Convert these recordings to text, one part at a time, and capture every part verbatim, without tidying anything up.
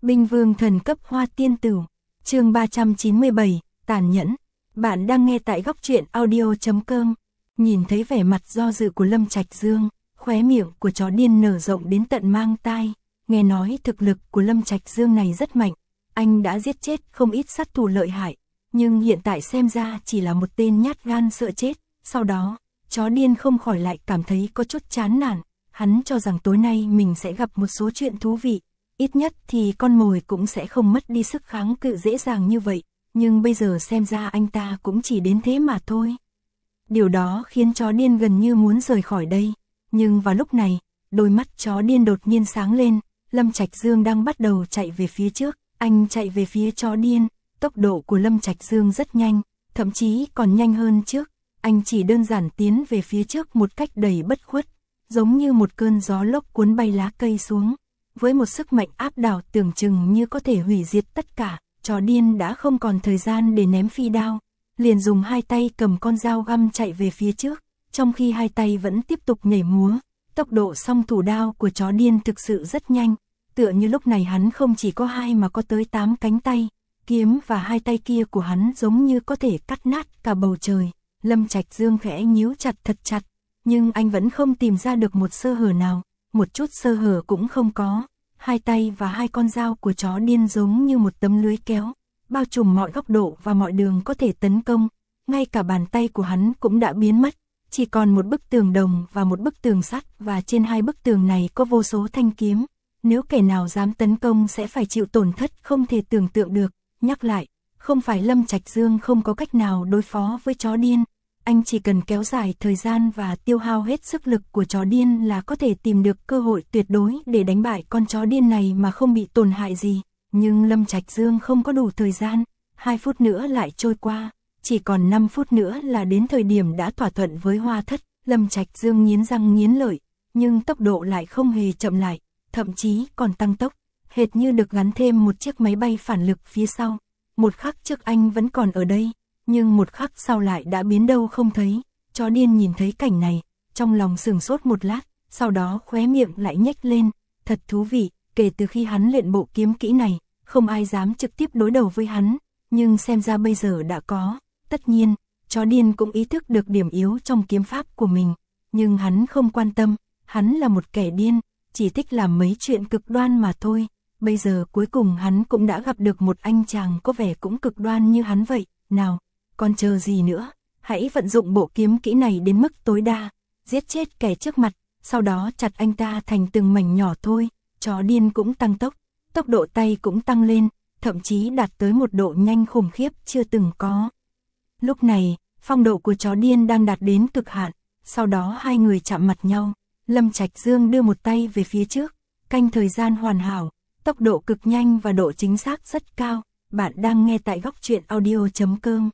Binh vương thần cấp hoa tiên tử, chương ba trăm chín mươi bảy, tàn nhẫn. Bạn đang nghe tại góc truyện audio chấm com. Nhìn thấy vẻ mặt do dự của Lâm Trạch Dương, khóe miệng của chó điên nở rộng đến tận mang tai. Nghe nói thực lực của Lâm Trạch Dương này rất mạnh, anh đã giết chết không ít sát thủ lợi hại, nhưng hiện tại xem ra chỉ là một tên nhát gan sợ chết. Sau đó, chó điên không khỏi lại cảm thấy có chút chán nản. Hắn cho rằng tối nay mình sẽ gặp một số chuyện thú vị, ít nhất thì con mồi cũng sẽ không mất đi sức kháng cự dễ dàng như vậy, nhưng bây giờ xem ra anh ta cũng chỉ đến thế mà thôi. Điều đó khiến chó điên gần như muốn rời khỏi đây, nhưng vào lúc này, đôi mắt chó điên đột nhiên sáng lên. Lâm Trạch Dương đang bắt đầu chạy về phía trước, anh chạy về phía chó điên, tốc độ của Lâm Trạch Dương rất nhanh, thậm chí còn nhanh hơn trước, anh chỉ đơn giản tiến về phía trước một cách đầy bất khuất, giống như một cơn gió lốc cuốn bay lá cây xuống, với một sức mạnh áp đảo tưởng chừng như có thể hủy diệt tất cả. Chó điên đã không còn thời gian để ném phi đao, liền dùng hai tay cầm con dao găm chạy về phía trước, trong khi hai tay vẫn tiếp tục nhảy múa. Tốc độ song thủ đao của chó điên thực sự rất nhanh, tựa như lúc này hắn không chỉ có hai mà có tới tám cánh tay, kiếm và hai tay kia của hắn giống như có thể cắt nát cả bầu trời. Lâm Trạch Dương khẽ nhíu chặt thật chặt, nhưng anh vẫn không tìm ra được một sơ hở nào, một chút sơ hở cũng không có. Hai tay và hai con dao của chó điên giống như một tấm lưới kéo, bao trùm mọi góc độ và mọi đường có thể tấn công, ngay cả bàn tay của hắn cũng đã biến mất, chỉ còn một bức tường đồng và một bức tường sắt, và trên hai bức tường này có vô số thanh kiếm, nếu kẻ nào dám tấn công sẽ phải chịu tổn thất không thể tưởng tượng được. Nhắc lại, không phải Lâm Trạch Dương không có cách nào đối phó với chó điên, anh chỉ cần kéo dài thời gian và tiêu hao hết sức lực của chó điên là có thể tìm được cơ hội tuyệt đối để đánh bại con chó điên này mà không bị tổn hại gì. Nhưng Lâm Trạch Dương không có đủ thời gian, hai phút nữa lại trôi qua, chỉ còn năm phút nữa là đến thời điểm đã thỏa thuận với Hoa Thất. Lâm Trạch Dương nghiến răng nghiến lợi, nhưng tốc độ lại không hề chậm lại, thậm chí còn tăng tốc, hệt như được gắn thêm một chiếc máy bay phản lực phía sau. Một khắc trước anh vẫn còn ở đây, nhưng một khắc sau lại đã biến đâu không thấy. Chó điên nhìn thấy cảnh này, trong lòng sửng sốt một lát, sau đó khóe miệng lại nhếch lên. Thật thú vị, kể từ khi hắn luyện bộ kiếm kỹ này, không ai dám trực tiếp đối đầu với hắn, nhưng xem ra bây giờ đã có. Tất nhiên, chó điên cũng ý thức được điểm yếu trong kiếm pháp của mình, nhưng hắn không quan tâm, hắn là một kẻ điên, chỉ thích làm mấy chuyện cực đoan mà thôi. Bây giờ cuối cùng hắn cũng đã gặp được một anh chàng có vẻ cũng cực đoan như hắn vậy. Nào, còn chờ gì nữa, hãy vận dụng bộ kiếm kỹ này đến mức tối đa, giết chết kẻ trước mặt, sau đó chặt anh ta thành từng mảnh nhỏ thôi. Chó điên cũng tăng tốc, tốc độ tay cũng tăng lên, thậm chí đạt tới một độ nhanh khủng khiếp chưa từng có. Lúc này, phong độ của chó điên đang đạt đến cực hạn, sau đó hai người chạm mặt nhau. Lâm Trạch Dương đưa một tay về phía trước, canh thời gian hoàn hảo, tốc độ cực nhanh và độ chính xác rất cao. Bạn đang nghe tại góc truyện audio chấm com.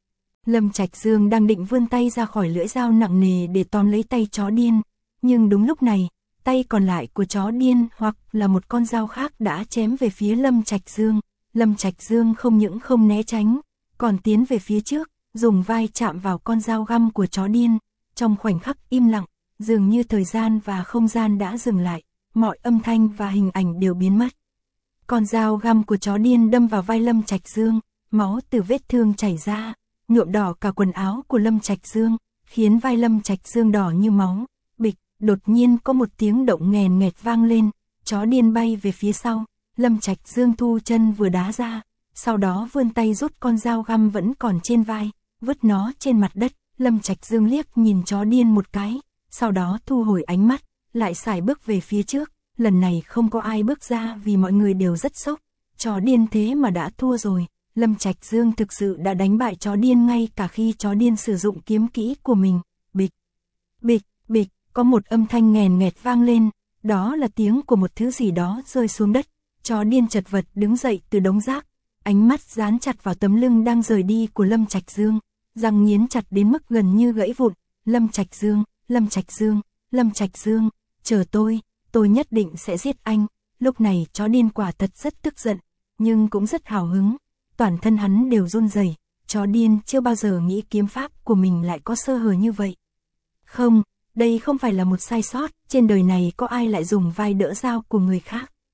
Lâm Trạch Dương đang định vươn tay ra khỏi lưỡi dao nặng nề để tóm lấy tay chó điên, nhưng đúng lúc này, tay còn lại của chó điên hoặc là một con dao khác đã chém về phía Lâm Trạch Dương. Lâm Trạch Dương không những không né tránh, còn tiến về phía trước, dùng vai chạm vào con dao găm của chó điên. Trong khoảnh khắc im lặng, dường như thời gian và không gian đã dừng lại, mọi âm thanh và hình ảnh đều biến mất. Con dao găm của chó điên đâm vào vai Lâm Trạch Dương, máu từ vết thương chảy ra, nhuộm đỏ cả quần áo của Lâm Trạch Dương, khiến vai Lâm Trạch Dương đỏ như máu. Bịch, đột nhiên có một tiếng động nghèn nghẹt vang lên, chó điên bay về phía sau, Lâm Trạch Dương thu chân vừa đá ra, sau đó vươn tay rút con dao găm vẫn còn trên vai, vứt nó trên mặt đất. Lâm Trạch Dương liếc nhìn chó điên một cái, sau đó thu hồi ánh mắt, lại sải bước về phía trước. Lần này không có ai bước ra vì mọi người đều rất sốc, chó điên thế mà đã thua rồi. Lâm Trạch Dương thực sự đã đánh bại chó điên ngay cả khi chó điên sử dụng kiếm kỹ của mình. Bịch, bịch, bịch, có một âm thanh nghèn nghẹt vang lên, đó là tiếng của một thứ gì đó rơi xuống đất. Chó điên chật vật đứng dậy từ đống rác, ánh mắt dán chặt vào tấm lưng đang rời đi của Lâm Trạch Dương, răng nghiến chặt đến mức gần như gãy vụn. Lâm Trạch Dương, Lâm Trạch Dương, Lâm Trạch Dương, chờ tôi, tôi nhất định sẽ giết anh. Lúc này chó điên quả thật rất tức giận, nhưng cũng rất hào hứng, toàn thân hắn đều run rẩy. Chó điên chưa bao giờ nghĩ kiếm pháp của mình lại có sơ hở như vậy. Không, đây không phải là một sai sót, trên đời này có ai lại dùng vai đỡ dao của người khác.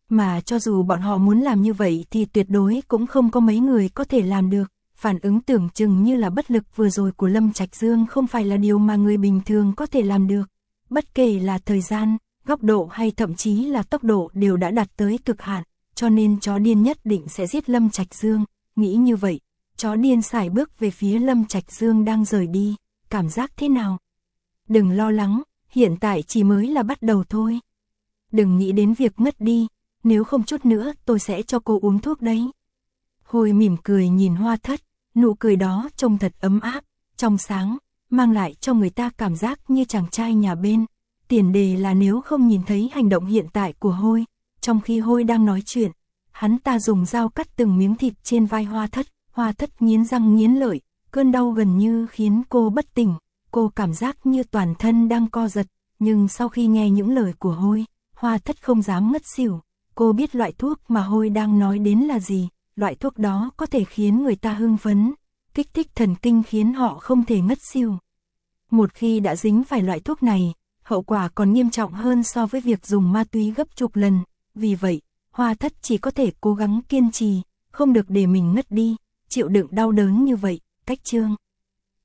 Mà cho dù bọn họ muốn làm như vậy thì tuyệt đối cũng không có mấy người có thể làm được. Phản ứng tưởng chừng như là bất lực vừa rồi của Lâm Trạch Dương không phải là điều mà người bình thường có thể làm được. Bất kể là thời gian, góc độ hay thậm chí là tốc độ đều đã đạt tới cực hạn, cho nên chó điên nhất định sẽ giết Lâm Trạch Dương. Nghĩ như vậy, chó điên sải bước về phía Lâm Trạch Dương đang rời đi. Cảm giác thế nào? Đừng lo lắng, hiện tại chỉ mới là bắt đầu thôi. Đừng nghĩ đến việc ngất đi, nếu không chút nữa tôi sẽ cho cô uống thuốc đấy. Hôi mỉm cười nhìn Hoa Thất, nụ cười đó trông thật ấm áp, trong sáng, mang lại cho người ta cảm giác như chàng trai nhà bên. Tiền đề là nếu không nhìn thấy hành động hiện tại của Hôi, trong khi Hôi đang nói chuyện, hắn ta dùng dao cắt từng miếng thịt trên vai Hoa Thất. Hoa Thất nghiến răng nghiến lợi, cơn đau gần như khiến cô bất tỉnh, cô cảm giác như toàn thân đang co giật, nhưng sau khi nghe những lời của Hôi, Hoa Thất không dám ngất xỉu. Cô biết loại thuốc mà Hôi đang nói đến là gì, loại thuốc đó có thể khiến người ta hưng phấn, kích thích thần kinh khiến họ không thể ngất xỉu. Một khi đã dính phải loại thuốc này, hậu quả còn nghiêm trọng hơn so với việc dùng ma túy gấp chục lần, vì vậy, Hoa Thất chỉ có thể cố gắng kiên trì, không được để mình ngất đi, chịu đựng đau đớn như vậy. Cách chương